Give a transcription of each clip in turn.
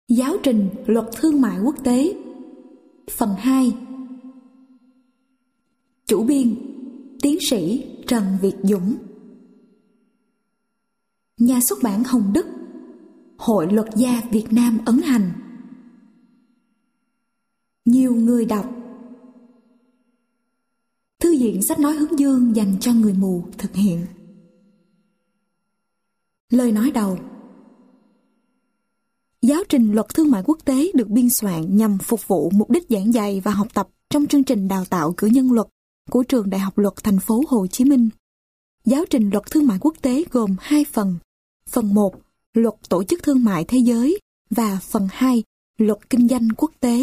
Giáo trình Luật Thương mại Quốc tế. Phần 2. Chủ biên Tiến sĩ Trần Việt Dũng. Nhà xuất bản Hồng Đức, Hội Luật gia Việt Nam ấn hành. Nhiều người đọc. Thư viện sách nói Hướng Dương dành cho người mù thực hiện. Lời nói đầu. Giáo trình Luật Thương mại Quốc tế được biên soạn nhằm phục vụ mục đích giảng dạy và học tập trong chương trình đào tạo cử nhân luật của Trường Đại học Luật Thành phố Hồ Chí Minh. Giáo trình Luật Thương mại Quốc tế gồm 2 phần. Phần 1, Luật Tổ chức Thương mại Thế giới và phần 2, Luật Kinh doanh Quốc tế.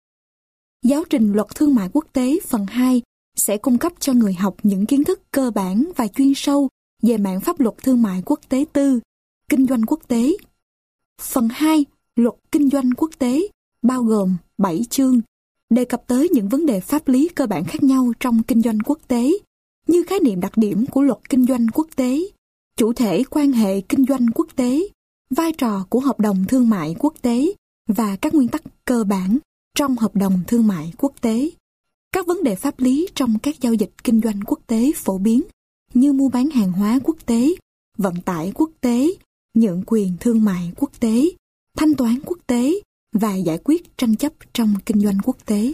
Giáo trình Luật Thương mại Quốc tế phần 2 sẽ cung cấp cho người học những kiến thức cơ bản và chuyên sâu về mảng pháp luật thương mại quốc tế tư, kinh doanh quốc tế. Phần 2, Luật Kinh doanh Quốc tế, bao gồm 7 chương, đề cập tới những vấn đề pháp lý cơ bản khác nhau trong kinh doanh quốc tế, như khái niệm đặc điểm của luật kinh doanh quốc tế, chủ thể quan hệ kinh doanh quốc tế, vai trò của hợp đồng thương mại quốc tế và các nguyên tắc cơ bản trong hợp đồng thương mại quốc tế. Các vấn đề pháp lý trong các giao dịch kinh doanh quốc tế phổ biến như mua bán hàng hóa quốc tế, vận tải quốc tế, nhượng quyền thương mại quốc tế, thanh toán quốc tế và giải quyết tranh chấp trong kinh doanh quốc tế.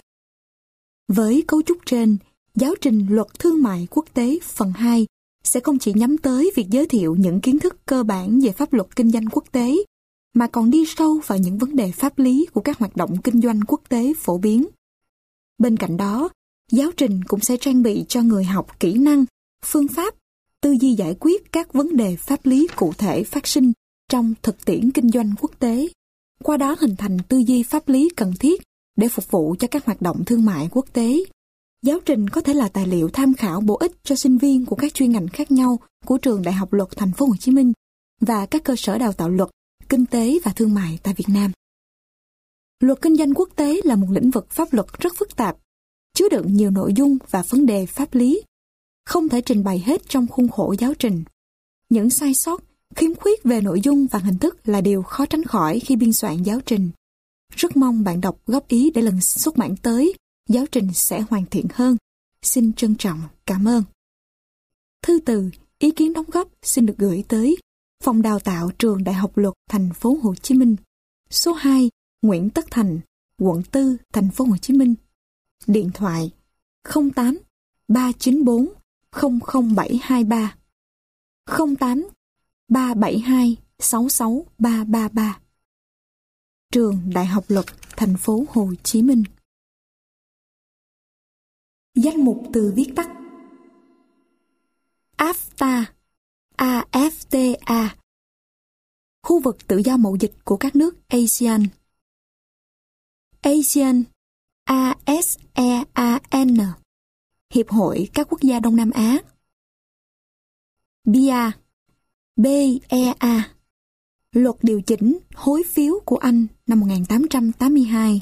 Với cấu trúc trên, giáo trình Luật Thương mại Quốc tế phần 2 sẽ không chỉ nhắm tới việc giới thiệu những kiến thức cơ bản về pháp luật kinh doanh quốc tế, mà còn đi sâu vào những vấn đề pháp lý của các hoạt động kinh doanh quốc tế phổ biến. Bên cạnh đó, giáo trình cũng sẽ trang bị cho người học kỹ năng, phương pháp, tư duy giải quyết các vấn đề pháp lý cụ thể phát sinh trong thực tiễn kinh doanh quốc tế, qua đó hình thành tư duy pháp lý cần thiết để phục vụ cho các hoạt động thương mại quốc tế. Giáo trình có thể là tài liệu tham khảo bổ ích cho sinh viên của các chuyên ngành khác nhau của Trường Đại học Luật Thành phố Hồ Chí Minh và các cơ sở đào tạo luật, kinh tế và thương mại tại Việt Nam. Luật kinh doanh quốc tế là một lĩnh vực pháp luật rất phức tạp, chứa đựng nhiều nội dung và vấn đề pháp lý, không thể trình bày hết trong khuôn khổ giáo trình. Những sai sót, khiếm khuyết về nội dung và hình thức là điều khó tránh khỏi khi biên soạn giáo trình. Rất mong bạn đọc góp ý để lần xuất bản tới, giáo trình sẽ hoàn thiện hơn. Xin trân trọng cảm ơn. Thư từ, ý kiến đóng góp xin được gửi tới Phòng Đào tạo Trường Đại học Luật Thành phố Hồ Chí Minh, số 2, Nguyễn Tất Thành, quận 4, Thành phố Hồ Chí Minh. Điện thoại 08 394 00723 08 372 66333. Trường Đại học Luật Thành phố Hồ Chí Minh. Danh mục từ viết tắt. AFTA, AFTA, khu vực tự do mậu dịch của các nước ASEAN. ASEAN, ASEAN, Hiệp hội các quốc gia Đông Nam Á. BEA, BEA, Luật điều chỉnh hối phiếu của Anh năm 1882.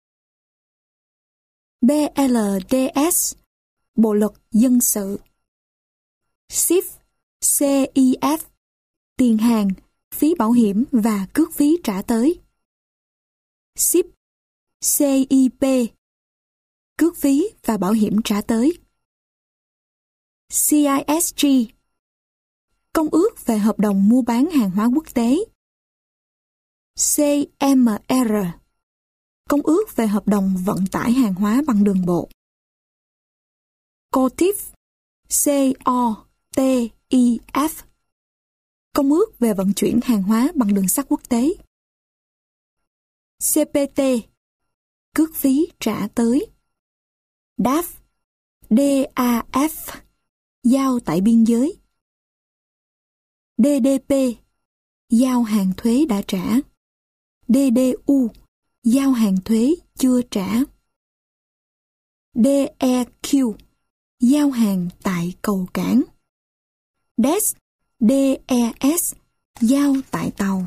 BLDS, Bộ luật dân sự. CIF, CIF, tiền hàng, phí bảo hiểm và cước phí trả tới. CIP, CIP, cước phí và bảo hiểm trả tới. CISG, Công ước về hợp đồng mua bán hàng hóa quốc tế. CMR, Công ước về hợp đồng vận tải hàng hóa bằng đường bộ. COTIF, COTIF, Công ước về vận chuyển hàng hóa bằng đường sắt quốc tế. CPT, cước phí trả tới. DAF, DAF, giao tại biên giới. DDP, giao hàng thuế đã trả. DDU, giao hàng thuế chưa trả. DEQ, giao hàng tại cầu cảng. DES, DES, giao tại tàu.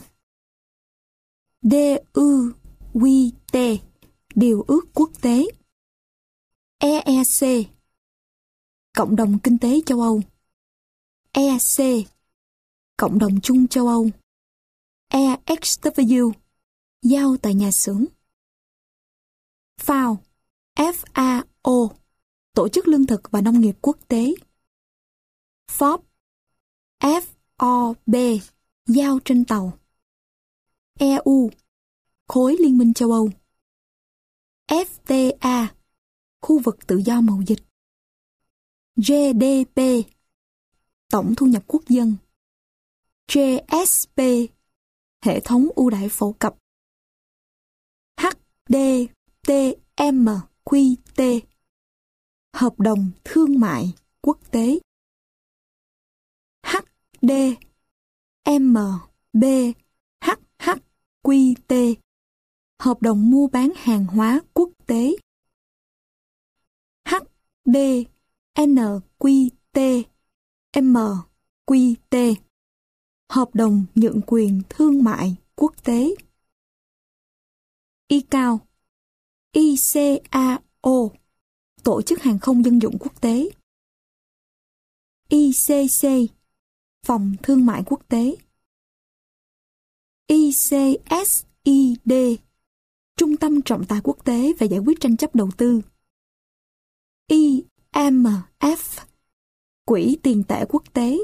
DUQT, điều ước quốc tế. EEC, Cộng đồng Kinh tế châu Âu. EC, Cộng đồng chung châu Âu. EXW, giao tại nhà xưởng. FAO, FAO, Tổ chức Lương thực và Nông nghiệp Quốc tế. FOB, FOB, giao trên tàu. EU, Khối Liên minh châu Âu. FTA, khu vực tự do mậu dịch. GDP, tổng thu nhập quốc dân. GSP, hệ thống ưu đãi phổ cập. HDTMQT, hợp đồng thương mại quốc tế. HDMBHHQT, hợp đồng mua bán hàng hóa quốc tế. HDNQTMQT, hợp đồng nhượng quyền thương mại quốc tế. ICAO, ICAO, Tổ chức Hàng không Dân dụng Quốc tế. ICC, Phòng Thương mại Quốc tế. ICSID, Trung tâm Trọng tài Quốc tế và giải quyết tranh chấp đầu tư. IMF, Quỹ tiền tệ quốc tế.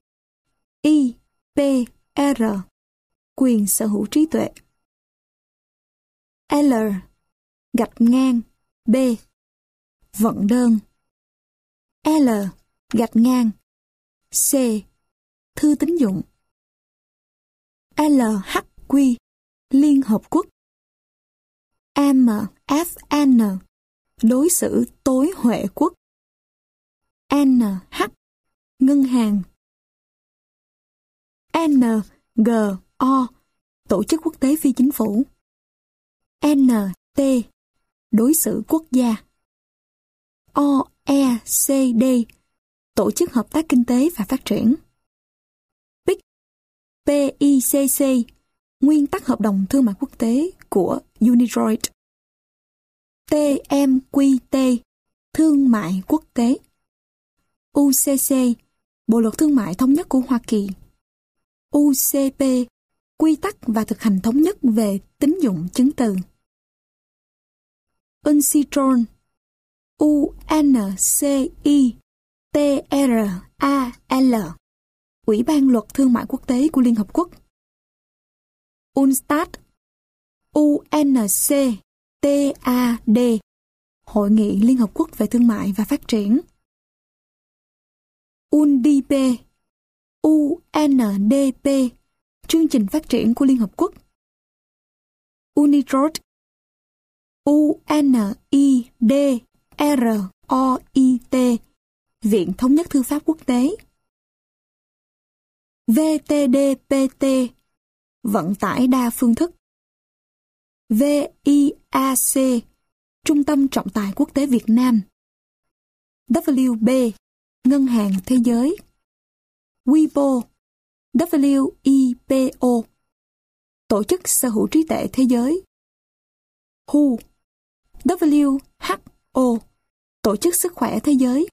IPR, quyền sở hữu trí tuệ. L, gạch ngang, B, vận đơn. L, gạch ngang, C, thư tín dụng. LHQ, Liên Hợp Quốc. MFN, đối xử tối huệ quốc. NH, ngân hàng. NGO, Tổ chức Quốc tế Phi Chính phủ. NT, đối xử quốc gia. OECD, Tổ chức Hợp tác Kinh tế và Phát triển. PICC, Nguyên tắc Hợp đồng Thương mại Quốc tế của UNIDROIT. TMQT, Thương mại quốc tế. UCC, Bộ luật Thương mại thống nhất của Hoa Kỳ. UCP, quy tắc và thực hành thống nhất về tín dụng chứng từ. UNCITRAL, UNCITRAL, Ủy ban Luật Thương mại Quốc tế của Liên Hợp Quốc. UNCTAD, UNCTAD, Hội nghị Liên Hợp Quốc về Thương mại và Phát triển. UNDP, UNDP, Chương trình Phát triển của Liên Hợp Quốc. UNIDROIT, UNIDROIT, Viện Thống nhất Thư pháp Quốc tế. VTDPT, Vận tải đa phương thức. VIAC, Trung tâm Trọng tài Quốc tế Việt Nam. WB, Ngân hàng Thế giới. WIPO, WIPO, Tổ chức Sở hữu trí tuệ thế giới. WHO, WHO, Tổ chức Sức khỏe Thế giới.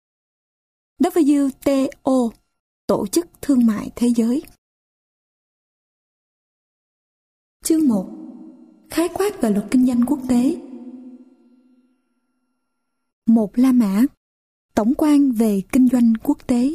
WTO, Tổ chức Thương mại Thế giới. Chương 1. Khái quát về luật kinh doanh quốc tế. 1. La Mã, tổng quan về kinh doanh quốc tế.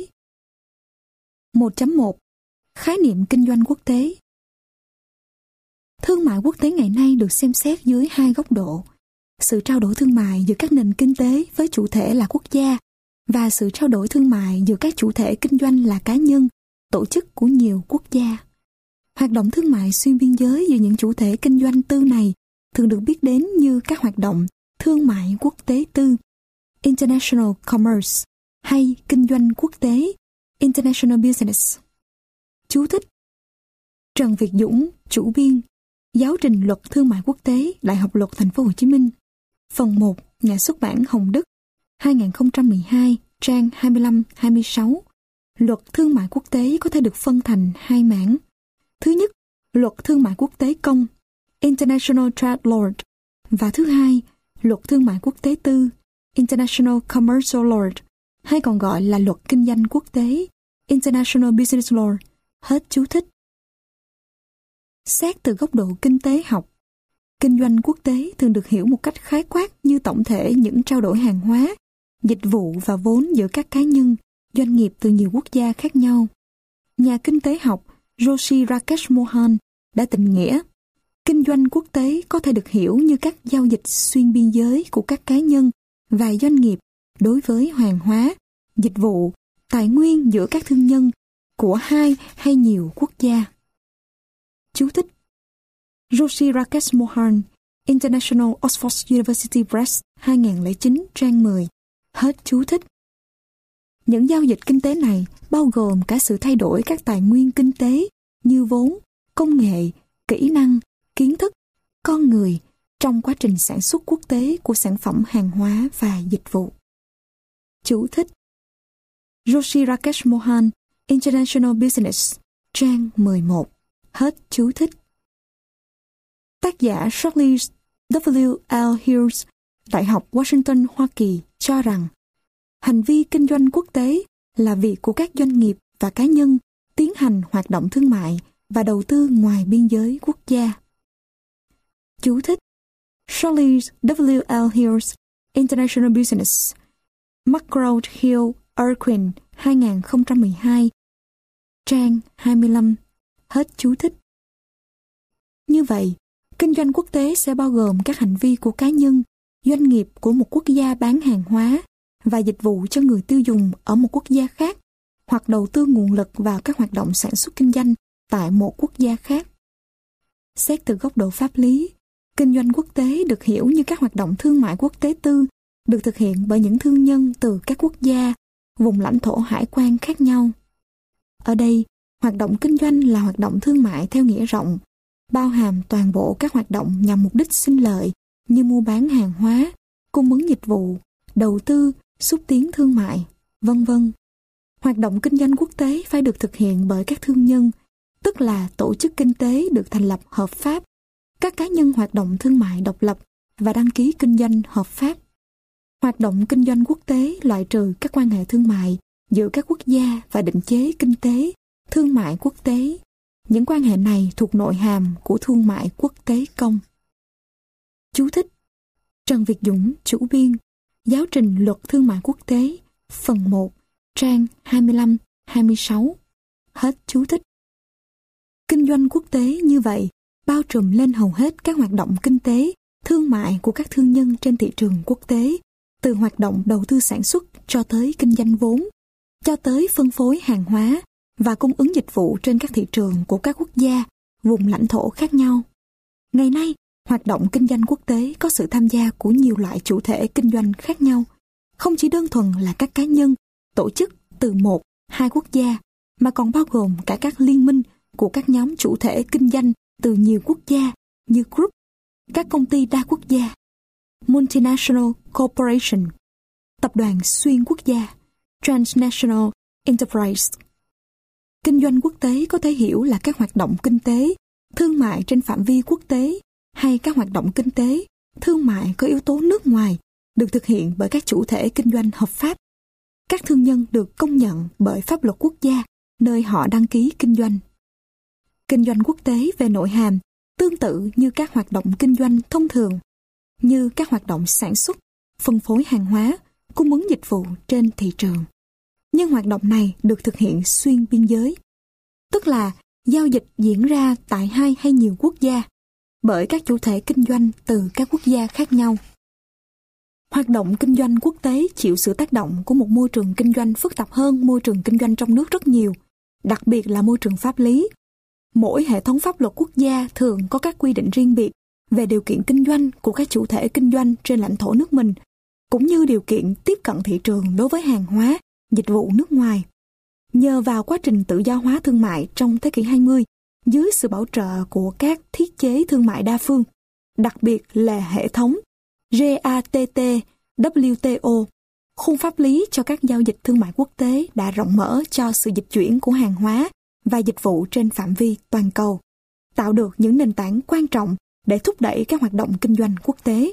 1.1. Khái niệm kinh doanh quốc tế. Thương mại quốc tế ngày nay được xem xét dưới hai góc độ: sự trao đổi thương mại giữa các nền kinh tế với chủ thể là quốc gia và sự trao đổi thương mại giữa các chủ thể kinh doanh là cá nhân, tổ chức của nhiều quốc gia. Hoạt động thương mại xuyên biên giới giữa những chủ thể kinh doanh tư này thường được biết đến như các hoạt động thương mại quốc tế tư, International Commerce, hay kinh doanh quốc tế, International Business. Chú thích: Trần Việt Dũng, chủ biên, Giáo trình Luật Thương mại Quốc tế, Đại học Luật Thành phố Hồ Chí Minh. Phần 1, Nhà xuất bản Hồng Đức, 2012, trang 25-26. Luật thương mại quốc tế có thể được phân thành hai mảng. Thứ nhất, Luật thương mại quốc tế công, International Trade Law, và thứ hai, Luật thương mại quốc tế tư, International Commercial Law, hay còn gọi là Luật kinh doanh quốc tế, International Business Law. Hết chú thích. Xét từ góc độ kinh tế học, Kinh doanh quốc tế thường được hiểu một cách khái quát như tổng thể những trao đổi hàng hóa, dịch vụ và vốn giữa các cá nhân, doanh nghiệp từ nhiều quốc gia khác nhau. Nhà kinh tế học Joshi Rakesh Mohan đã định nghĩa, kinh doanh quốc tế có thể được hiểu như các giao dịch xuyên biên giới của các cá nhân và doanh nghiệp đối với hàng hóa, dịch vụ, tài nguyên giữa các thương nhân của hai hay nhiều quốc gia. Chú thích: Joshi Rakesh Mohan, International Oxford University Press, 2009, trang 10. Hết chú thích. Những giao dịch kinh tế này bao gồm cả sự thay đổi các tài nguyên kinh tế như vốn, công nghệ, kỹ năng, kiến thức, con người trong quá trình sản xuất quốc tế của sản phẩm hàng hóa và dịch vụ. Chú thích: Joshi Rakesh Mohan, International Business, trang 11. Hết chú thích. Tác giả Charles W.L. Hills, Đại học Washington, Hoa Kỳ cho rằng hành vi kinh doanh quốc tế là việc của các doanh nghiệp và cá nhân tiến hành hoạt động thương mại và đầu tư ngoài biên giới quốc gia. Chú thích: Charles W.L. Hills, International Business, McGraw-Hill Erskine, 2012, trang 25. Hết chú thích. Như vậy, kinh doanh quốc tế sẽ bao gồm các hành vi của cá nhân, doanh nghiệp của một quốc gia bán hàng hóa và dịch vụ cho người tiêu dùng ở một quốc gia khác, hoặc đầu tư nguồn lực vào các hoạt động sản xuất kinh doanh tại một quốc gia khác. Xét từ góc độ pháp lý, kinh doanh quốc tế được hiểu như các hoạt động thương mại quốc tế tư được thực hiện bởi những thương nhân từ các quốc gia, vùng lãnh thổ hải quan khác nhau. Ở đây, hoạt động kinh doanh là hoạt động thương mại theo nghĩa rộng, bao hàm toàn bộ các hoạt động nhằm mục đích sinh lợi như mua bán hàng hóa, cung ứng dịch vụ, đầu tư, xúc tiến thương mại, v.v. Hoạt động kinh doanh quốc tế phải được thực hiện bởi các thương nhân, tức là tổ chức kinh tế được thành lập hợp pháp, các cá nhân hoạt động thương mại độc lập và đăng ký kinh doanh hợp pháp. Hoạt động kinh doanh quốc tế loại trừ các quan hệ thương mại giữa các quốc gia và định chế kinh tế, thương mại quốc tế. Những quan hệ này thuộc nội hàm của thương mại quốc tế công. Chú thích: Trần Việt Dũng, chủ biên, Giáo trình Luật Thương mại Quốc tế, phần 1, trang 25-26. Hết chú thích. Kinh doanh quốc tế như vậy bao trùm lên hầu hết các hoạt động kinh tế, thương mại của các thương nhân trên thị trường quốc tế, từ hoạt động đầu tư sản xuất cho tới kinh doanh vốn, cho tới phân phối hàng hóa và cung ứng dịch vụ trên các thị trường của các quốc gia, vùng lãnh thổ khác nhau. Ngày nay, hoạt động kinh doanh quốc tế có sự tham gia của nhiều loại chủ thể kinh doanh khác nhau, không chỉ đơn thuần là các cá nhân, tổ chức từ 1-2 quốc gia, mà còn bao gồm cả các liên minh của các nhóm chủ thể kinh doanh từ nhiều quốc gia như group, các công ty đa quốc gia, multinational corporation, tập đoàn xuyên quốc gia, transnational enterprise. Kinh doanh quốc tế có thể hiểu là các hoạt động kinh tế, thương mại trên phạm vi quốc tế hay các hoạt động kinh tế, thương mại có yếu tố nước ngoài được thực hiện bởi các chủ thể kinh doanh hợp pháp. Các thương nhân được công nhận bởi pháp luật quốc gia nơi họ đăng ký kinh doanh. Kinh doanh quốc tế về nội hàm tương tự như các hoạt động kinh doanh thông thường, như các hoạt động sản xuất, phân phối hàng hóa, cung ứng dịch vụ trên thị trường. Nhưng hoạt động này được thực hiện xuyên biên giới, tức là giao dịch diễn ra tại hai hay nhiều quốc gia bởi các chủ thể kinh doanh từ các quốc gia khác nhau. Hoạt động kinh doanh quốc tế chịu sự tác động của một môi trường kinh doanh phức tạp hơn môi trường kinh doanh trong nước rất nhiều, đặc biệt là môi trường pháp lý. Mỗi hệ thống pháp luật quốc gia thường có các quy định riêng biệt về điều kiện kinh doanh của các chủ thể kinh doanh trên lãnh thổ nước mình, cũng như điều kiện tiếp cận thị trường đối với hàng hóa, dịch vụ nước ngoài. Nhờ vào quá trình tự do hóa thương mại trong thế kỷ 20, dưới sự bảo trợ của các thiết chế thương mại đa phương, đặc biệt là hệ thống GATT, WTO, khung pháp lý cho các giao dịch thương mại quốc tế đã rộng mở cho sự dịch chuyển của hàng hóa và dịch vụ trên phạm vi toàn cầu, tạo được những nền tảng quan trọng để thúc đẩy các hoạt động kinh doanh quốc tế.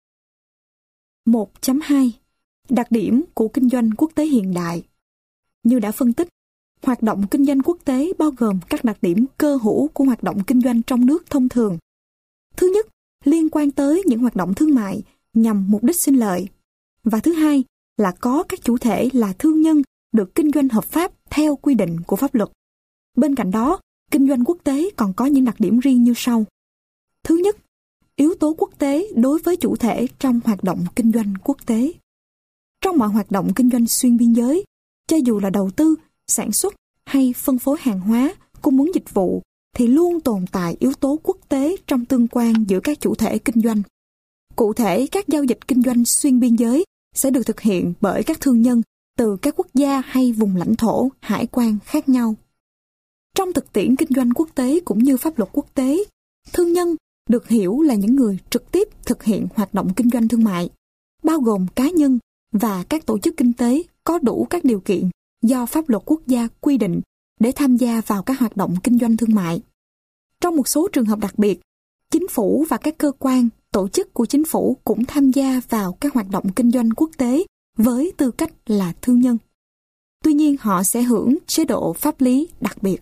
1.2. Đặc điểm của kinh doanh quốc tế hiện đại. Như đã phân tích, hoạt động kinh doanh quốc tế bao gồm các đặc điểm cơ hữu của hoạt động kinh doanh trong nước thông thường. Thứ nhất liên quan tới những hoạt động thương mại nhằm mục đích sinh lợi. Và thứ hai là có các chủ thể là thương nhân được kinh doanh hợp pháp theo quy định của pháp luật. Bên cạnh đó, kinh doanh quốc tế còn có những đặc điểm riêng như sau. Thứ nhất, yếu tố quốc tế đối với chủ thể trong hoạt động kinh doanh quốc tế. Trong mọi hoạt động kinh doanh xuyên biên giới, cho dù là đầu tư, sản xuất hay phân phối hàng hóa, cung ứng dịch vụ, thì luôn tồn tại yếu tố quốc tế trong tương quan giữa các chủ thể kinh doanh. Cụ thể, các giao dịch kinh doanh xuyên biên giới sẽ được thực hiện bởi các thương nhân từ các quốc gia hay vùng lãnh thổ, hải quan khác nhau. Trong thực tiễn kinh doanh quốc tế cũng như pháp luật quốc tế, thương nhân được hiểu là những người trực tiếp thực hiện hoạt động kinh doanh thương mại, bao gồm cá nhân và các tổ chức kinh tế có đủ các điều kiện do pháp luật quốc gia quy định để tham gia vào các hoạt động kinh doanh thương mại. Trong một số trường hợp đặc biệt, chính phủ và các cơ quan, tổ chức của chính phủ cũng tham gia vào các hoạt động kinh doanh quốc tế với tư cách là thương nhân. Tuy nhiên, họ sẽ hưởng chế độ pháp lý đặc biệt.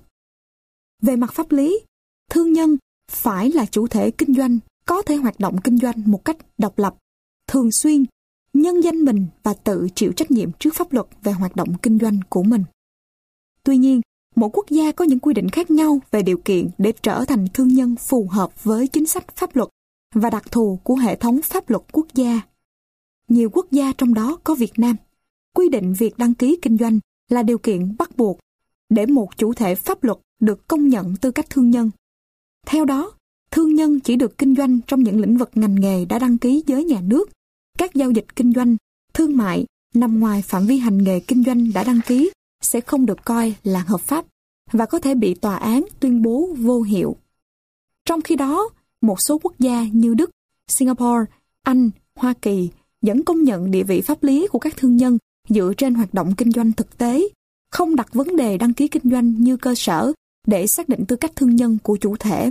Về mặt pháp lý, thương nhân phải là chủ thể kinh doanh có thể hoạt động kinh doanh một cách độc lập, thường xuyên, nhân danh mình và tự chịu trách nhiệm trước pháp luật về hoạt động kinh doanh của mình. Tuy nhiên, mỗi quốc gia có những quy định khác nhau về điều kiện để trở thành thương nhân phù hợp với chính sách pháp luật và đặc thù của hệ thống pháp luật quốc gia. Nhiều quốc gia trong đó có Việt Nam, quy định việc đăng ký kinh doanh là điều kiện bắt buộc để một chủ thể pháp luật được công nhận tư cách thương nhân. Theo đó, thương nhân chỉ được kinh doanh trong những lĩnh vực ngành nghề đã đăng ký với nhà nước. Các giao dịch kinh doanh, thương mại nằm ngoài phạm vi hành nghề kinh doanh đã đăng ký sẽ không được coi là hợp pháp và có thể bị tòa án tuyên bố vô hiệu. Trong khi đó, một số quốc gia như Đức, Singapore, Anh, Hoa Kỳ vẫn công nhận địa vị pháp lý của các thương nhân dựa trên hoạt động kinh doanh thực tế, không đặt vấn đề đăng ký kinh doanh như cơ sở để xác định tư cách thương nhân của chủ thể.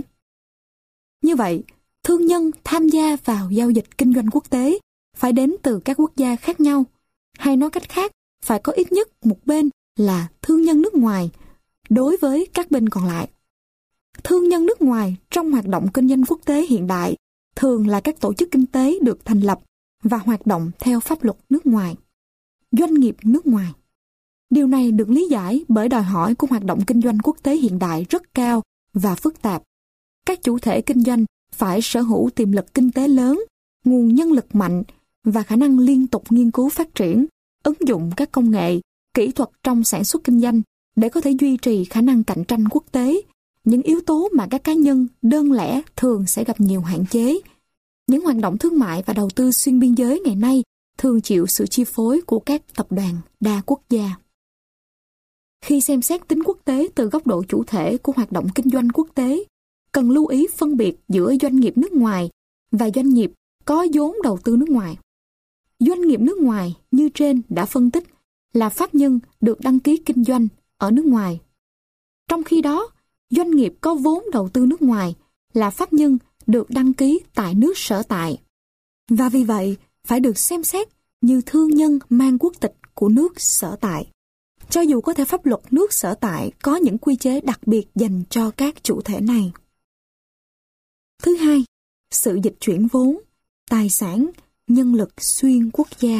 Như vậy, thương nhân tham gia vào giao dịch kinh doanh quốc tế phải đến từ các quốc gia khác nhau, hay nói cách khác, phải có ít nhất một bên là thương nhân nước ngoài đối với các bên còn lại. Thương nhân nước ngoài trong hoạt động kinh doanh quốc tế hiện đại thường là các tổ chức kinh tế được thành lập và hoạt động theo pháp luật nước ngoài. Doanh nghiệp nước ngoài. Điều này được lý giải bởi đòi hỏi của hoạt động kinh doanh quốc tế hiện đại rất cao và phức tạp. Các chủ thể kinh doanh phải sở hữu tiềm lực kinh tế lớn, nguồn nhân lực mạnh và khả năng liên tục nghiên cứu phát triển, ứng dụng các công nghệ, kỹ thuật trong sản xuất kinh doanh để có thể duy trì khả năng cạnh tranh quốc tế, những yếu tố mà các cá nhân đơn lẻ thường sẽ gặp nhiều hạn chế. Những hoạt động thương mại và đầu tư xuyên biên giới ngày nay thường chịu sự chi phối của các tập đoàn đa quốc gia. Khi xem xét tính quốc tế từ góc độ chủ thể của hoạt động kinh doanh quốc tế, cần lưu ý phân biệt giữa doanh nghiệp nước ngoài và doanh nghiệp có vốn đầu tư nước ngoài. Doanh nghiệp nước ngoài như trên đã phân tích là pháp nhân được đăng ký kinh doanh ở nước ngoài. Trong khi đó, doanh nghiệp có vốn đầu tư nước ngoài là pháp nhân được đăng ký tại nước sở tại. Và vì vậy, phải được xem xét như thương nhân mang quốc tịch của nước sở tại. Cho dù có thể pháp luật nước sở tại có những quy chế đặc biệt dành cho các chủ thể này. Thứ hai, sự dịch chuyển vốn, tài sản, nhân lực xuyên quốc gia.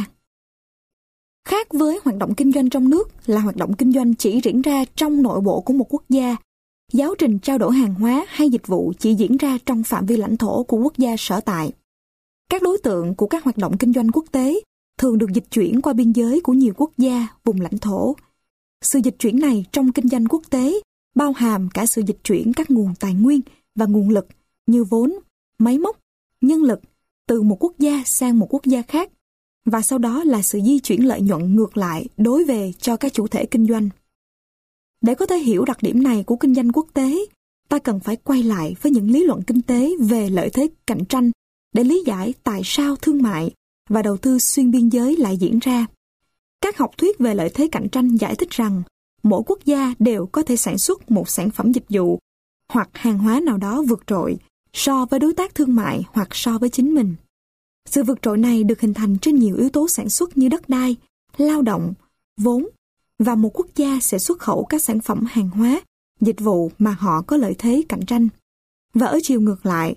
Khác với hoạt động kinh doanh trong nước là hoạt động kinh doanh chỉ diễn ra trong nội bộ của một quốc gia, giáo trình trao đổi hàng hóa hay dịch vụ chỉ diễn ra trong phạm vi lãnh thổ của quốc gia sở tại. Các đối tượng của các hoạt động kinh doanh quốc tế thường được dịch chuyển qua biên giới của nhiều quốc gia, vùng lãnh thổ. Sự dịch chuyển này trong kinh doanh quốc tế bao hàm cả sự dịch chuyển các nguồn tài nguyên và nguồn lực như vốn, máy móc, nhân lực từ một quốc gia sang một quốc gia khác, và sau đó là sự di chuyển lợi nhuận ngược lại đối về cho các chủ thể kinh doanh. Để có thể hiểu đặc điểm này của kinh doanh quốc tế, ta cần phải quay lại với những lý luận kinh tế về lợi thế cạnh tranh để lý giải tại sao thương mại và đầu tư xuyên biên giới lại diễn ra. Các học thuyết về lợi thế cạnh tranh giải thích rằng mỗi quốc gia đều có thể sản xuất một sản phẩm dịch vụ hoặc hàng hóa nào đó vượt trội so với đối tác thương mại hoặc so với chính mình. Sự vượt trội này được hình thành trên nhiều yếu tố sản xuất như đất đai, lao động, vốn, và một quốc gia sẽ xuất khẩu các sản phẩm hàng hóa, dịch vụ mà họ có lợi thế cạnh tranh. Và ở chiều ngược lại,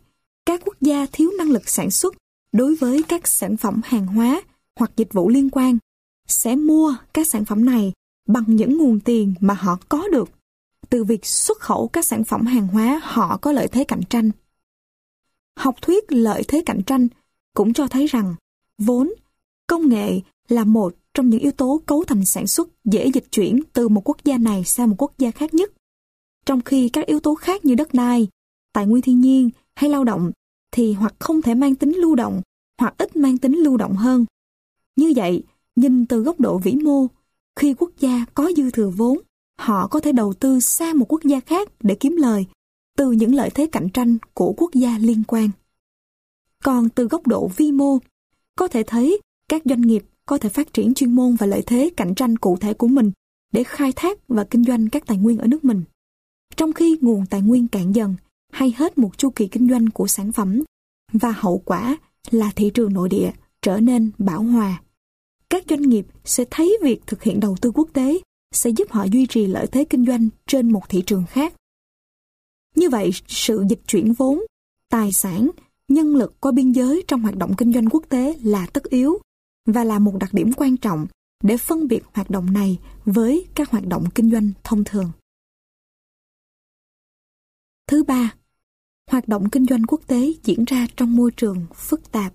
các quốc gia thiếu năng lực sản xuất đối với các sản phẩm hàng hóa hoặc dịch vụ liên quan sẽ mua các sản phẩm này bằng những nguồn tiền mà họ có được từ việc xuất khẩu các sản phẩm hàng hóa họ có lợi thế cạnh tranh. Học thuyết lợi thế cạnh tranh cũng cho thấy rằng vốn, công nghệ là một trong những yếu tố cấu thành sản xuất dễ dịch chuyển từ một quốc gia này sang một quốc gia khác nhất, trong khi các yếu tố khác như đất đai, tài nguyên thiên nhiên hay lao động thì hoặc không thể mang tính lưu động hoặc ít mang tính lưu động hơn. Như vậy, nhìn từ góc độ vĩ mô, khi quốc gia có dư thừa vốn, họ có thể đầu tư sang một quốc gia khác để kiếm lời từ những lợi thế cạnh tranh của quốc gia liên quan. Còn từ góc độ vi mô, có thể thấy các doanh nghiệp có thể phát triển chuyên môn và lợi thế cạnh tranh cụ thể của mình để khai thác và kinh doanh các tài nguyên ở nước mình. Trong khi nguồn tài nguyên cạn dần hay hết một chu kỳ kinh doanh của sản phẩm và hậu quả là thị trường nội địa trở nên bão hòa, các doanh nghiệp sẽ thấy việc thực hiện đầu tư quốc tế sẽ giúp họ duy trì lợi thế kinh doanh trên một thị trường khác. Như vậy, sự dịch chuyển vốn, tài sản, nhân lực qua biên giới trong hoạt động kinh doanh quốc tế là tất yếu và là một đặc điểm quan trọng để phân biệt hoạt động này với các hoạt động kinh doanh thông thường. Thứ ba, hoạt động kinh doanh quốc tế diễn ra trong môi trường phức tạp.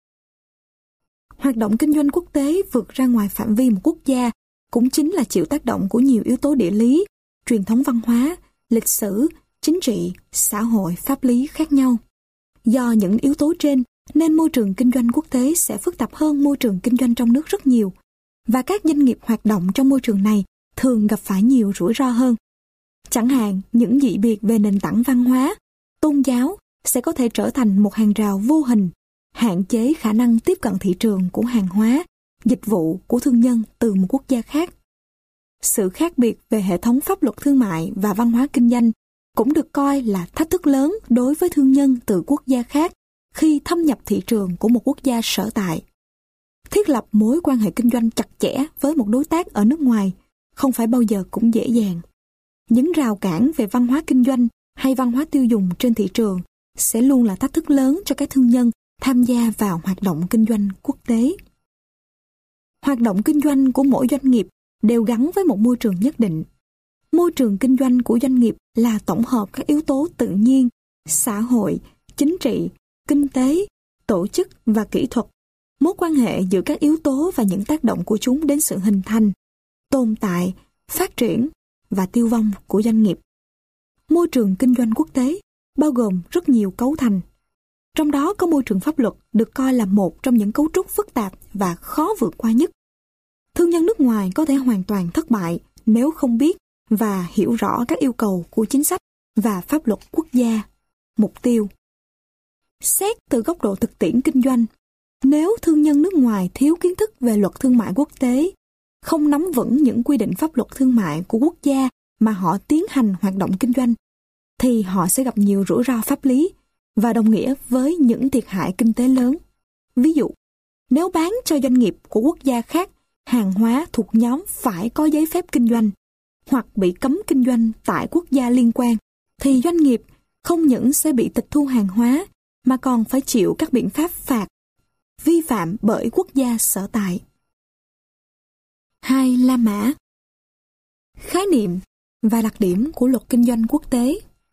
Hoạt động kinh doanh quốc tế vượt ra ngoài phạm vi một quốc gia cũng chính là chịu tác động của nhiều yếu tố địa lý, truyền thống văn hóa, lịch sử, chính trị, xã hội, pháp lý khác nhau. Do những yếu tố trên nên môi trường kinh doanh quốc tế sẽ phức tạp hơn môi trường kinh doanh trong nước rất nhiều, và các doanh nghiệp hoạt động trong môi trường này thường gặp phải nhiều rủi ro hơn. Chẳng hạn, những dị biệt về nền tảng văn hóa, tôn giáo sẽ có thể trở thành một hàng rào vô hình, hạn chế khả năng tiếp cận thị trường của hàng hóa, dịch vụ của thương nhân từ một quốc gia khác. Sự khác biệt về hệ thống pháp luật thương mại và văn hóa kinh doanh cũng được coi là thách thức lớn đối với thương nhân từ quốc gia khác khi thâm nhập thị trường của một quốc gia sở tại. Thiết lập mối quan hệ kinh doanh chặt chẽ với một đối tác ở nước ngoài không phải bao giờ cũng dễ dàng. Những rào cản về văn hóa kinh doanh hay văn hóa tiêu dùng trên thị trường sẽ luôn là thách thức lớn cho các thương nhân tham gia vào hoạt động kinh doanh quốc tế. Hoạt động kinh doanh của mỗi doanh nghiệp đều gắn với một môi trường nhất định. Môi trường kinh doanh của doanh nghiệp là tổng hợp các yếu tố tự nhiên, xã hội, chính trị, kinh tế, tổ chức và kỹ thuật. Mối quan hệ giữa các yếu tố và những tác động của chúng đến sự hình thành, tồn tại, phát triển và tiêu vong của doanh nghiệp. Môi trường kinh doanh quốc tế bao gồm rất nhiều cấu thành. Trong đó có môi trường pháp luật được coi là một trong những cấu trúc phức tạp và khó vượt qua nhất. Thương nhân nước ngoài có thể hoàn toàn thất bại nếu không biết và hiểu rõ các yêu cầu của chính sách và pháp luật quốc gia. Mục tiêu. Xét từ góc độ thực tiễn kinh doanh, nếu thương nhân nước ngoài thiếu kiến thức về luật thương mại quốc tế, không nắm vững những quy định pháp luật thương mại của quốc gia mà họ tiến hành hoạt động kinh doanh, thì họ sẽ gặp nhiều rủi ro pháp lý và đồng nghĩa với những thiệt hại kinh tế lớn. Ví dụ, nếu bán cho doanh nghiệp của quốc gia khác hàng hóa thuộc nhóm phải có giấy phép kinh doanh hoặc bị cấm kinh doanh tại quốc gia liên quan, thì doanh nghiệp không những sẽ bị tịch thu hàng hóa mà còn phải chịu các biện pháp phạt vi phạm bởi quốc gia sở tại. 2. La Mã. Khái niệm và đặc điểm của luật kinh doanh quốc tế.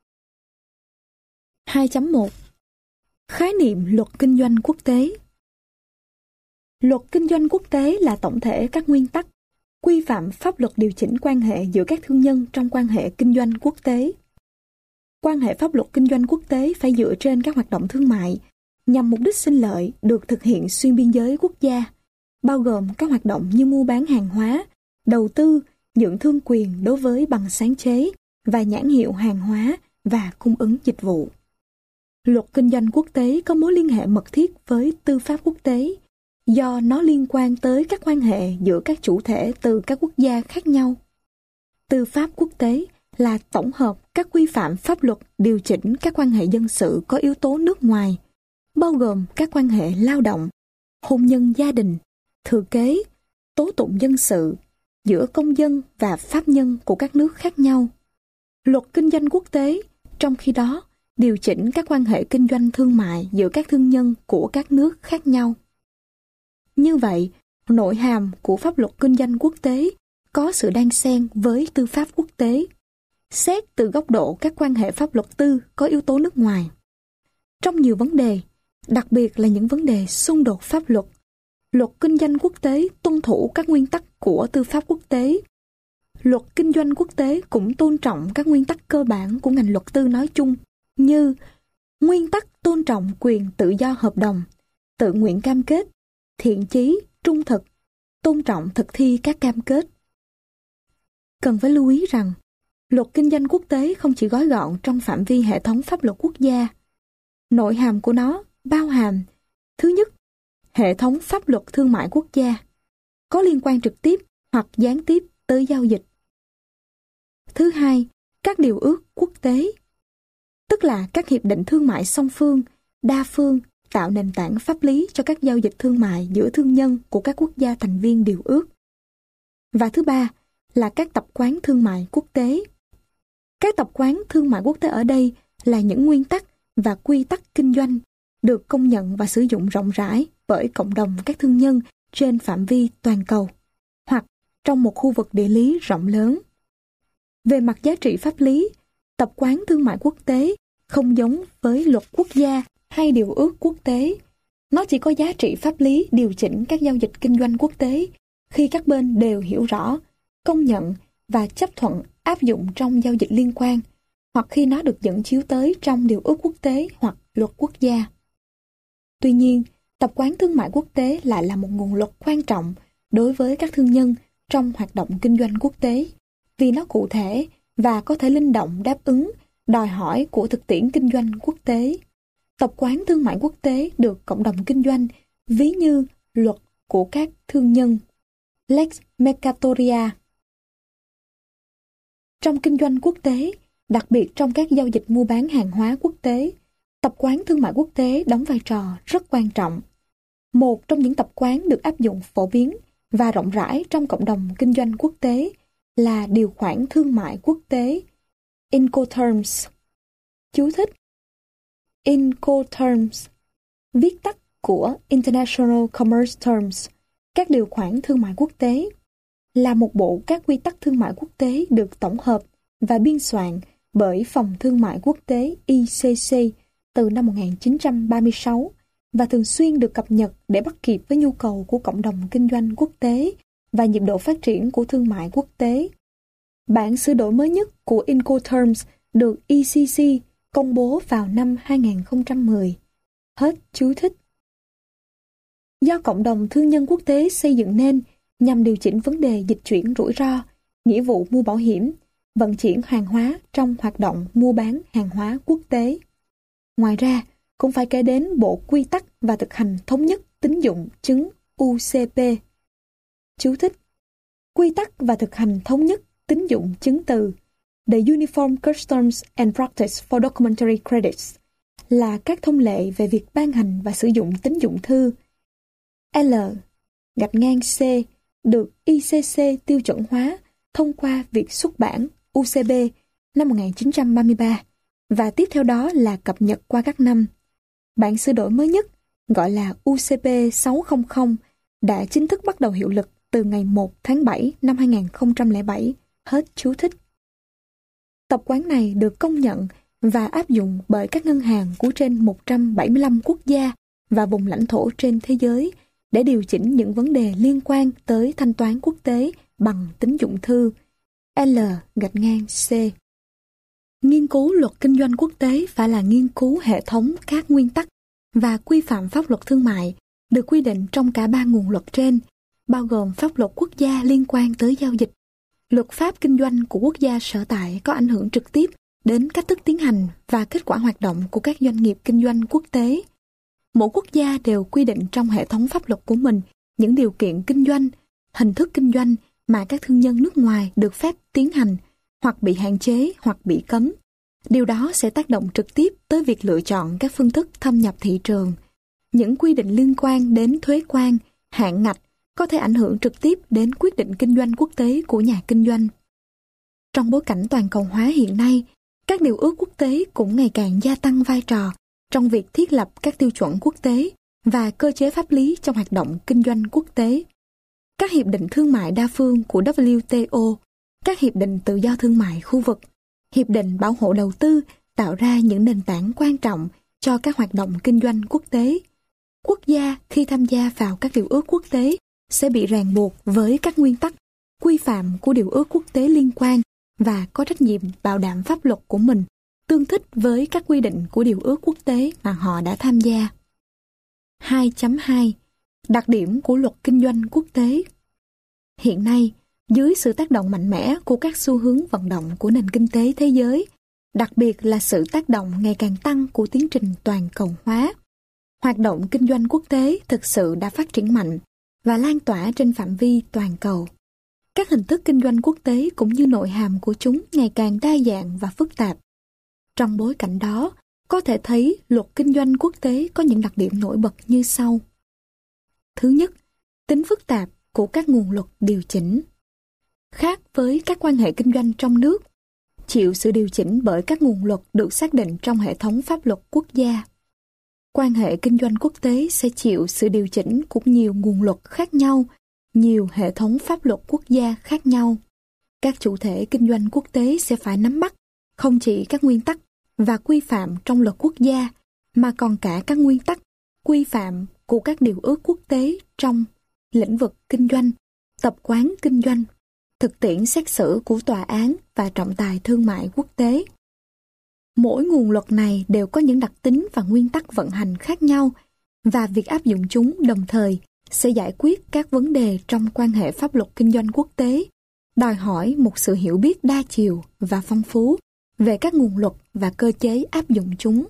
2.1 Khái niệm luật kinh doanh quốc tế. Luật kinh doanh quốc tế là tổng thể các nguyên tắc, quy phạm pháp luật điều chỉnh quan hệ giữa các thương nhân trong quan hệ kinh doanh quốc tế. Quan hệ pháp luật kinh doanh quốc tế phải dựa trên các hoạt động thương mại nhằm mục đích sinh lợi được thực hiện xuyên biên giới quốc gia, bao gồm các hoạt động như mua bán hàng hóa, đầu tư, nhượng thương quyền đối với bằng sáng chế và nhãn hiệu hàng hóa và cung ứng dịch vụ. Luật kinh doanh quốc tế có mối liên hệ mật thiết với tư pháp quốc tế, do nó liên quan tới các quan hệ giữa các chủ thể từ các quốc gia khác nhau. Tư pháp quốc tế là tổng hợp các quy phạm pháp luật điều chỉnh các quan hệ dân sự có yếu tố nước ngoài, bao gồm các quan hệ lao động, hôn nhân gia đình, thừa kế, tố tụng dân sự giữa công dân và pháp nhân của các nước khác nhau. Luật kinh doanh quốc tế, trong khi đó, điều chỉnh các quan hệ kinh doanh thương mại giữa các thương nhân của các nước khác nhau. Như vậy, nội hàm của pháp luật kinh doanh quốc tế có sự đan xen với tư pháp quốc tế, xét từ góc độ các quan hệ pháp luật tư có yếu tố nước ngoài. Trong nhiều vấn đề, đặc biệt là những vấn đề xung đột pháp luật, luật kinh doanh quốc tế tuân thủ các nguyên tắc của tư pháp quốc tế. Luật kinh doanh quốc tế cũng tôn trọng các nguyên tắc cơ bản của ngành luật tư nói chung, như nguyên tắc tôn trọng quyền tự do hợp đồng, tự nguyện cam kết, thiện chí, trung thực, tôn trọng thực thi các cam kết. Cần phải lưu ý rằng, luật kinh doanh quốc tế không chỉ gói gọn trong phạm vi hệ thống pháp luật quốc gia. Nội hàm của nó bao hàm: thứ nhất, hệ thống pháp luật thương mại quốc gia, có liên quan trực tiếp hoặc gián tiếp tới giao dịch. Thứ hai, các điều ước quốc tế, tức là các hiệp định thương mại song phương, đa phương, tạo nền tảng pháp lý cho các giao dịch thương mại giữa thương nhân của các quốc gia thành viên điều ước. Và thứ ba là các tập quán thương mại quốc tế. Các tập quán thương mại quốc tế ở đây là những nguyên tắc và quy tắc kinh doanh được công nhận và sử dụng rộng rãi bởi cộng đồng các thương nhân trên phạm vi toàn cầu hoặc trong một khu vực địa lý rộng lớn. Về mặt giá trị pháp lý, tập quán thương mại quốc tế không giống với luật quốc gia hay điều ước quốc tế. Nó chỉ có giá trị pháp lý điều chỉnh các giao dịch kinh doanh quốc tế khi các bên đều hiểu rõ, công nhận và chấp thuận áp dụng trong giao dịch liên quan, hoặc khi nó được dẫn chiếu tới trong điều ước quốc tế hoặc luật quốc gia. Tuy nhiên, tập quán thương mại quốc tế lại là một nguồn lực quan trọng đối với các thương nhân trong hoạt động kinh doanh quốc tế, vì nó cụ thể và có thể linh động đáp ứng đòi hỏi của thực tiễn kinh doanh quốc tế. Tập quán thương mại quốc tế được cộng đồng kinh doanh ví như luật của các thương nhân, Lex Mercatoria. Trong kinh doanh quốc tế, đặc biệt trong các giao dịch mua bán hàng hóa quốc tế, tập quán thương mại quốc tế đóng vai trò rất quan trọng. Một trong những tập quán được áp dụng phổ biến và rộng rãi trong cộng đồng kinh doanh quốc tế là điều khoản thương mại quốc tế, Incoterms. Chú thích: Incoterms, viết tắt của International Commerce Terms, các điều khoản thương mại quốc tế, là một bộ các quy tắc thương mại quốc tế được tổng hợp và biên soạn bởi Phòng Thương mại Quốc tế ICC từ năm 1936 và thường xuyên được cập nhật để bắt kịp với nhu cầu của cộng đồng kinh doanh quốc tế và nhịp độ phát triển của thương mại quốc tế. Bản sửa đổi mới nhất của Incoterms được ICC công bố vào năm 2010. Hết chú thích. Do cộng đồng thương nhân quốc tế xây dựng nên nhằm điều chỉnh vấn đề dịch chuyển rủi ro, nghĩa vụ mua bảo hiểm, vận chuyển hàng hóa trong hoạt động mua bán hàng hóa quốc tế. Ngoài ra, cũng phải kể đến Bộ Quy tắc và Thực hành Thống nhất Tín dụng chứng UCP. Chú thích: Quy tắc và Thực hành Thống nhất Tín dụng chứng từ, The Uniform Customs and Practice for Documentary Credits, là các thông lệ về việc ban hành và sử dụng tín dụng thư. L-C được ICC tiêu chuẩn hóa thông qua việc xuất bản UCB năm 1933 và tiếp theo đó là cập nhật qua các năm. Bản sửa đổi mới nhất, gọi là UCP 600, đã chính thức bắt đầu hiệu lực từ ngày 1 tháng 7 năm 2007. Hết chú thích. Tập quán này được công nhận và áp dụng bởi các ngân hàng của trên 175 quốc gia và vùng lãnh thổ trên thế giới để điều chỉnh những vấn đề liên quan tới thanh toán quốc tế bằng tín dụng thư. L-C. Nghiên cứu luật kinh doanh quốc tế phải là nghiên cứu hệ thống các nguyên tắc và quy phạm pháp luật thương mại được quy định trong cả ba nguồn luật trên, bao gồm pháp luật quốc gia liên quan tới giao dịch, luật pháp kinh doanh của quốc gia sở tại có ảnh hưởng trực tiếp đến cách thức tiến hành và kết quả hoạt động của các doanh nghiệp kinh doanh quốc tế. Mỗi quốc gia đều quy định trong hệ thống pháp luật của mình những điều kiện kinh doanh, hình thức kinh doanh mà các thương nhân nước ngoài được phép tiến hành, hoặc bị hạn chế hoặc bị cấm. Điều đó sẽ tác động trực tiếp tới việc lựa chọn các phương thức thâm nhập thị trường. Những quy định liên quan đến thuế quan, hạn ngạch có thể ảnh hưởng trực tiếp đến quyết định kinh doanh quốc tế của nhà kinh doanh. Trong bối cảnh toàn cầu hóa hiện nay, Các điều ước quốc tế cũng ngày càng gia tăng vai trò trong việc thiết lập các tiêu chuẩn quốc tế và cơ chế pháp lý trong hoạt động kinh doanh quốc tế. Các hiệp định thương mại đa phương của WTO, các hiệp định tự do thương mại khu vực, hiệp định bảo hộ đầu tư tạo ra những nền tảng quan trọng cho các hoạt động kinh doanh quốc tế. Quốc gia khi tham gia vào các điều ước quốc tế sẽ bị ràng buộc với các nguyên tắc, quy phạm của điều ước quốc tế liên quan và có trách nhiệm bảo đảm pháp luật của mình tương thích với các quy định của điều ước quốc tế mà họ đã tham gia. 2.2 Đặc điểm của luật kinh doanh quốc tế. Hiện nay, dưới sự tác động mạnh mẽ của các xu hướng vận động của nền kinh tế thế giới, đặc biệt là sự tác động ngày càng tăng của tiến trình toàn cầu hóa, hoạt động kinh doanh quốc tế thực sự đã phát triển mạnh và lan tỏa trên phạm vi toàn cầu. Các hình thức kinh doanh quốc tế cũng như nội hàm của chúng ngày càng đa dạng và phức tạp. Trong bối cảnh đó, có thể thấy luật kinh doanh quốc tế có những đặc điểm nổi bật như sau. Thứ nhất, tính phức tạp của các nguồn luật điều chỉnh. Khác với các quan hệ kinh doanh trong nước, chịu sự điều chỉnh bởi các nguồn luật được xác định trong hệ thống pháp luật quốc gia. Quan hệ kinh doanh quốc tế sẽ chịu sự điều chỉnh của nhiều nguồn luật khác nhau, nhiều hệ thống pháp luật quốc gia khác nhau. Các chủ thể kinh doanh quốc tế sẽ phải nắm bắt không chỉ các nguyên tắc và quy phạm trong luật quốc gia, mà còn cả các nguyên tắc, quy phạm của các điều ước quốc tế trong lĩnh vực kinh doanh, tập quán kinh doanh, thực tiễn xét xử của tòa án và trọng tài thương mại quốc tế. Mỗi nguồn luật này đều có những đặc tính và nguyên tắc vận hành khác nhau, và việc áp dụng chúng đồng thời sẽ giải quyết các vấn đề trong quan hệ pháp luật kinh doanh quốc tế, đòi hỏi một sự hiểu biết đa chiều và phong phú về các nguồn luật và cơ chế áp dụng chúng.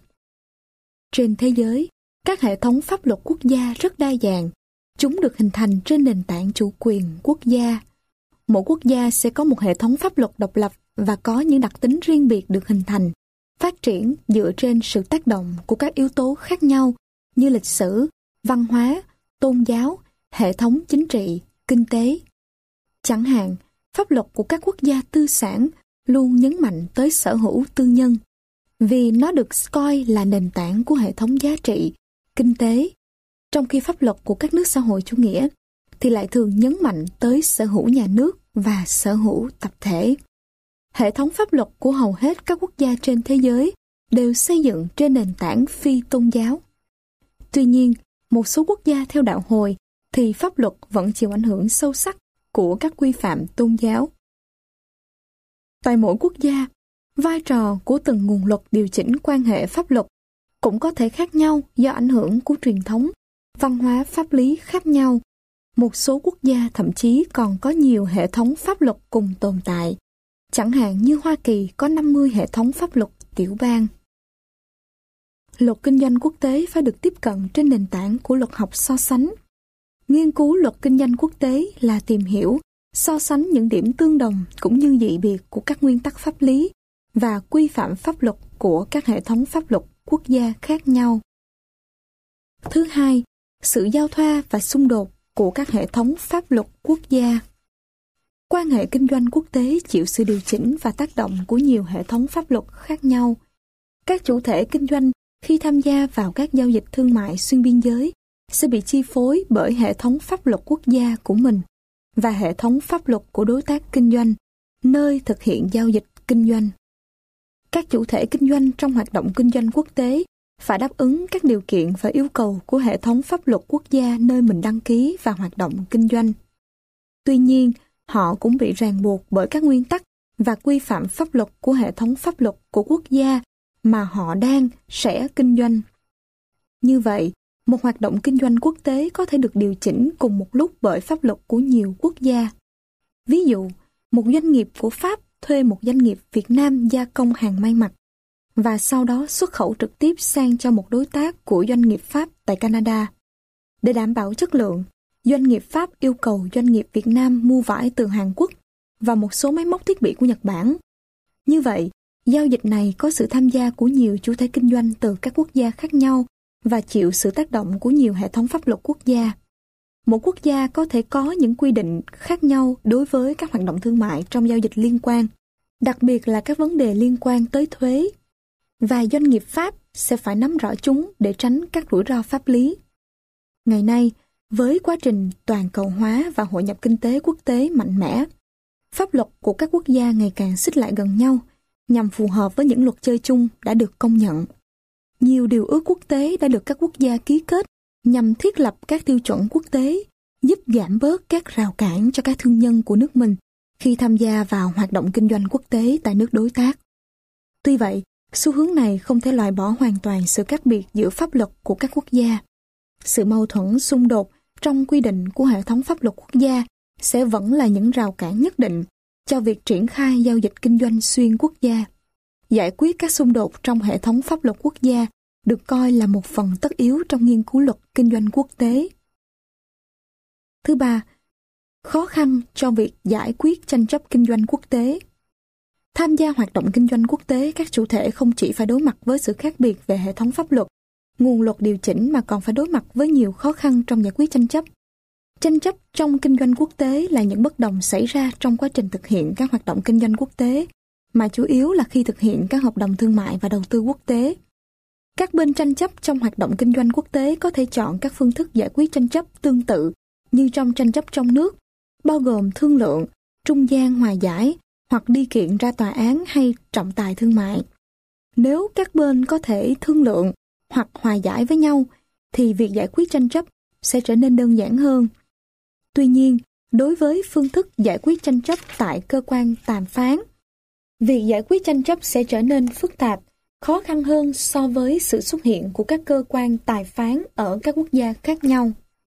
Trên thế giới, các hệ thống pháp luật quốc gia rất đa dạng. Chúng được hình thành trên nền tảng chủ quyền quốc gia. Mỗi quốc gia sẽ có một hệ thống pháp luật độc lập và có những đặc tính riêng biệt được hình thành, phát triển dựa trên sự tác động của các yếu tố khác nhau như lịch sử, văn hóa, tôn giáo, hệ thống chính trị, kinh tế. Chẳng hạn, pháp luật của các quốc gia tư sản luôn nhấn mạnh tới sở hữu tư nhân, vì nó được coi là nền tảng của hệ thống giá trị, kinh tế, trong khi pháp luật của các nước xã hội chủ nghĩa thì lại thường nhấn mạnh tới sở hữu nhà nước và sở hữu tập thể. Hệ thống pháp luật của hầu hết các quốc gia trên thế giới đều xây dựng trên nền tảng phi tôn giáo. Tuy nhiên, một số quốc gia theo đạo Hồi thì pháp luật vẫn chịu ảnh hưởng sâu sắc của các quy phạm tôn giáo. Tại mỗi quốc gia, vai trò của từng nguồn luật điều chỉnh quan hệ pháp luật cũng có thể khác nhau do ảnh hưởng của truyền thống, văn hóa pháp lý khác nhau. Một số quốc gia thậm chí còn có nhiều hệ thống pháp luật cùng tồn tại. Chẳng hạn như Hoa Kỳ có 50 hệ thống pháp luật tiểu bang. Luật kinh doanh quốc tế phải được tiếp cận trên nền tảng của luật học so sánh. Nghiên cứu luật kinh doanh quốc tế là tìm hiểu, so sánh những điểm tương đồng cũng như dị biệt của các nguyên tắc pháp lý và quy phạm pháp luật của các hệ thống pháp luật quốc gia khác nhau. Thứ hai, sự giao thoa và xung đột của các hệ thống pháp luật quốc gia. Quan hệ kinh doanh quốc tế chịu sự điều chỉnh và tác động của nhiều hệ thống pháp luật khác nhau. Các chủ thể kinh doanh khi tham gia vào các giao dịch thương mại xuyên biên giới sẽ bị chi phối bởi hệ thống pháp luật quốc gia của mình và hệ thống pháp luật của đối tác kinh doanh, nơi thực hiện giao dịch kinh doanh. Các chủ thể kinh doanh trong hoạt động kinh doanh quốc tế phải đáp ứng các điều kiện và yêu cầu của hệ thống pháp luật quốc gia nơi mình đăng ký và hoạt động kinh doanh. Tuy nhiên, họ cũng bị ràng buộc bởi các nguyên tắc và quy phạm pháp luật của hệ thống pháp luật của quốc gia mà họ đang sẽ kinh doanh. Như vậy, một hoạt động kinh doanh quốc tế có thể được điều chỉnh cùng một lúc bởi pháp luật của nhiều quốc gia. Ví dụ, một doanh nghiệp của Pháp thuê một doanh nghiệp Việt Nam gia công hàng may mặc và sau đó xuất khẩu trực tiếp sang cho một đối tác của doanh nghiệp Pháp tại Canada. Để đảm bảo chất lượng, doanh nghiệp Pháp yêu cầu doanh nghiệp Việt Nam mua vải từ Hàn Quốc và một số máy móc thiết bị của Nhật Bản. Như vậy, giao dịch này có sự tham gia của nhiều chủ thể kinh doanh từ các quốc gia khác nhau và chịu sự tác động của nhiều hệ thống pháp luật quốc gia. Mỗi quốc gia có thể có những quy định khác nhau đối với các hoạt động thương mại trong giao dịch liên quan. đặc biệt là các vấn đề liên quan tới thuế, và doanh nghiệp Pháp sẽ phải nắm rõ chúng để tránh các rủi ro pháp lý. Ngày nay, với quá trình toàn cầu hóa và hội nhập kinh tế quốc tế mạnh mẽ, pháp luật của các quốc gia ngày càng xích lại gần nhau nhằm phù hợp với những luật chơi chung đã được công nhận. Nhiều điều ước quốc tế đã được các quốc gia ký kết nhằm thiết lập các tiêu chuẩn quốc tế, giúp giảm bớt các rào cản cho các thương nhân của nước mình khi tham gia vào hoạt động kinh doanh quốc tế tại nước đối tác. Tuy vậy, xu hướng này không thể loại bỏ hoàn toàn sự khác biệt giữa pháp luật của các quốc gia. Sự mâu thuẫn xung đột trong quy định của hệ thống pháp luật quốc gia sẽ vẫn là những rào cản nhất định cho việc triển khai giao dịch kinh doanh xuyên quốc gia. Giải quyết các xung đột trong hệ thống pháp luật quốc gia được coi là một phần tất yếu trong nghiên cứu luật kinh doanh quốc tế. Thứ ba, khó khăn cho việc giải quyết tranh chấp kinh doanh quốc tế. Tham gia hoạt động kinh doanh quốc tế, các chủ thể không chỉ phải đối mặt với sự khác biệt về hệ thống pháp luật, nguồn luật điều chỉnh mà còn phải đối mặt với nhiều khó khăn trong giải quyết tranh chấp. Tranh chấp trong kinh doanh quốc tế là những bất đồng xảy ra trong quá trình thực hiện các hoạt động kinh doanh quốc tế, mà chủ yếu là khi thực hiện các hợp đồng thương mại và đầu tư quốc tế. Các bên tranh chấp trong hoạt động kinh doanh quốc tế có thể chọn các phương thức giải quyết tranh chấp tương tự như trong tranh chấp trong nước, bao gồm thương lượng, trung gian hòa giải, hoặc đi kiện ra tòa án hay trọng tài thương mại. Nếu các bên có thể thương lượng hoặc hòa giải với nhau, thì việc giải quyết tranh chấp sẽ trở nên đơn giản hơn. Tuy nhiên, đối với phương thức giải quyết tranh chấp tại cơ quan đàm phán, việc giải quyết tranh chấp sẽ trở nên phức tạp, khó khăn hơn so với sự xuất hiện của các cơ quan tài phán ở các quốc gia khác nhau.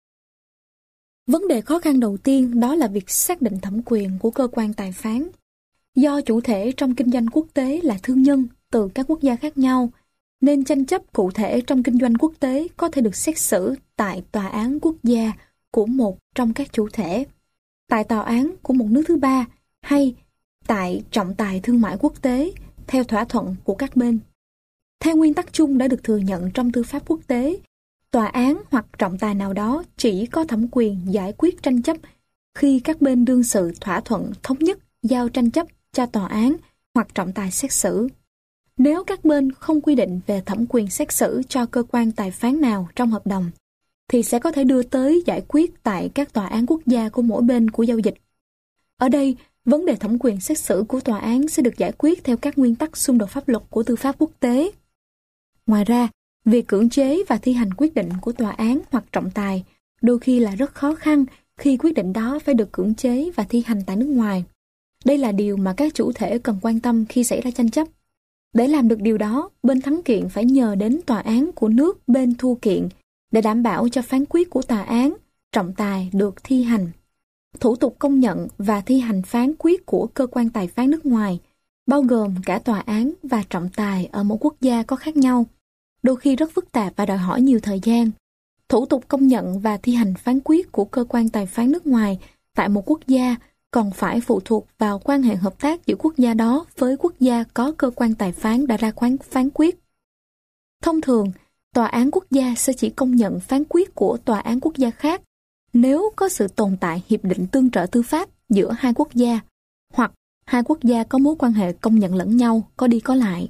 Vấn đề khó khăn đầu tiên đó là việc xác định thẩm quyền của cơ quan tài phán. Do chủ thể trong kinh doanh quốc tế là thương nhân từ các quốc gia khác nhau, nên tranh chấp cụ thể trong kinh doanh quốc tế có thể được xét xử tại tòa án quốc gia của một trong các chủ thể, tại tòa án của một nước thứ ba hay tại trọng tài thương mại quốc tế theo thỏa thuận của các bên. Theo nguyên tắc chung đã được thừa nhận trong tư pháp quốc tế, tòa án hoặc trọng tài nào đó chỉ có thẩm quyền giải quyết tranh chấp khi các bên đương sự thỏa thuận thống nhất giao tranh chấp cho tòa án hoặc trọng tài xét xử. Nếu các bên không quy định về thẩm quyền xét xử cho cơ quan tài phán nào trong hợp đồng, thì sẽ có thể đưa tới giải quyết tại các tòa án quốc gia của mỗi bên của giao dịch. Ở đây, vấn đề thẩm quyền xét xử của tòa án sẽ được giải quyết theo các nguyên tắc xung đột pháp luật của tư pháp quốc tế. Ngoài ra, việc cưỡng chế và thi hành quyết định của tòa án hoặc trọng tài đôi khi là rất khó khăn khi quyết định đó phải được cưỡng chế và thi hành tại nước ngoài. Đây là điều mà các chủ thể cần quan tâm khi xảy ra tranh chấp. Để làm được điều đó, bên thắng kiện phải nhờ đến tòa án của nước bên thua kiện để đảm bảo cho phán quyết của tòa án, trọng tài được thi hành. Thủ tục công nhận và thi hành phán quyết của cơ quan tài phán nước ngoài, bao gồm cả tòa án và trọng tài ở mỗi quốc gia có khác nhau, đôi khi rất phức tạp và đòi hỏi nhiều thời gian. Thủ tục công nhận và thi hành phán quyết của cơ quan tài phán nước ngoài tại một quốc gia còn phải phụ thuộc vào quan hệ hợp tác giữa quốc gia đó với quốc gia có cơ quan tài phán đã ra phán quyết. Thông thường, tòa án quốc gia sẽ chỉ công nhận phán quyết của tòa án quốc gia khác nếu có sự tồn tại hiệp định tương trợ tư pháp giữa hai quốc gia, hoặc hai quốc gia có mối quan hệ công nhận lẫn nhau có đi có lại.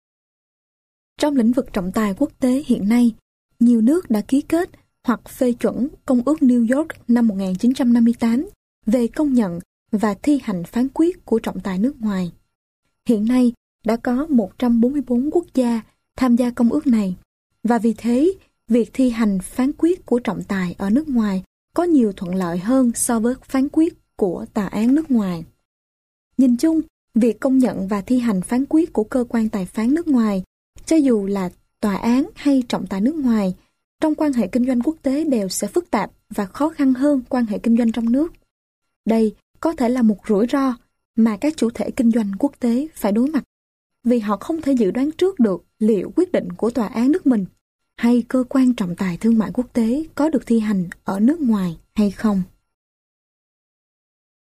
Trong lĩnh vực trọng tài quốc tế hiện nay, nhiều nước đã ký kết hoặc phê chuẩn Công ước New York năm 1958 về công nhận và thi hành phán quyết của trọng tài nước ngoài. Hiện nay, đã có 144 quốc gia tham gia công ước này, và vì thế, việc thi hành phán quyết của trọng tài ở nước ngoài có nhiều thuận lợi hơn so với phán quyết của tòa án nước ngoài. Nhìn chung, việc công nhận và thi hành phán quyết của cơ quan tài phán nước ngoài, cho dù là tòa án hay trọng tài nước ngoài, trong quan hệ kinh doanh quốc tế đều sẽ phức tạp và khó khăn hơn quan hệ kinh doanh trong nước. Đây có thể là một rủi ro mà các chủ thể kinh doanh quốc tế phải đối mặt, vì họ không thể dự đoán trước được liệu quyết định của tòa án nước mình hay cơ quan trọng tài thương mại quốc tế có được thi hành ở nước ngoài hay không.